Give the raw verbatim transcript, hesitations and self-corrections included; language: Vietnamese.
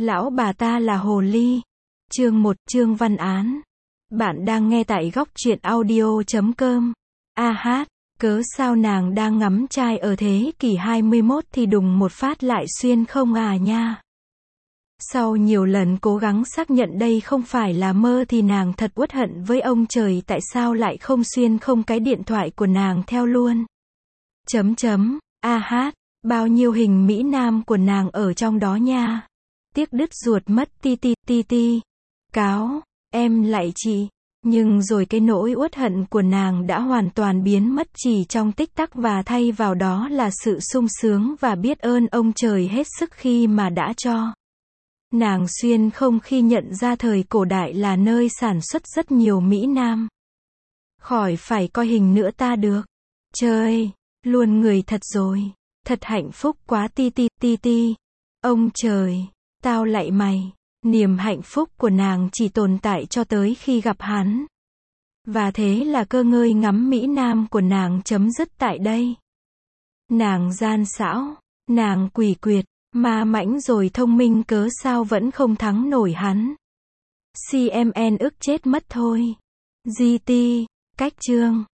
Lão bà ta là hồ ly. Chương một, Trương Văn Án. Bạn đang nghe tại góc truyện audio chấm com. A hát, cớ sao nàng đang ngắm trai ở thế kỷ hai mươi mốt thì đùng một phát lại xuyên không à nha. Sau nhiều lần cố gắng xác nhận đây không phải là mơ thì nàng thật uất hận với ông trời tại sao lại không xuyên không cái điện thoại của nàng theo luôn. Chấm chấm, A hát, bao nhiêu hình Mỹ Nam của nàng ở trong đó nha. Tiếc đứt ruột mất ti ti ti ti. Cáo, em lại chị. Nhưng rồi cái nỗi uất hận của nàng đã hoàn toàn biến mất chỉ trong tích tắc và thay vào đó là sự sung sướng và biết ơn ông trời hết sức khi mà đã cho. Nàng xuyên không khi nhận ra thời cổ đại là nơi sản xuất rất nhiều Mỹ Nam. Khỏi phải coi hình nữa ta được. Trời, luôn người thật rồi. Thật hạnh phúc quá ti ti ti ti. Ông trời, tao lạy mày. Niềm hạnh phúc của nàng chỉ tồn tại cho tới khi gặp hắn. Và thế là cơ ngơi ngắm Mỹ Nam của nàng chấm dứt tại đây. Nàng gian xảo, nàng quỷ quyệt, ma mãnh rồi thông minh cớ sao vẫn không thắng nổi hắn. xê em en ức chết mất thôi. giê tê, cách chương.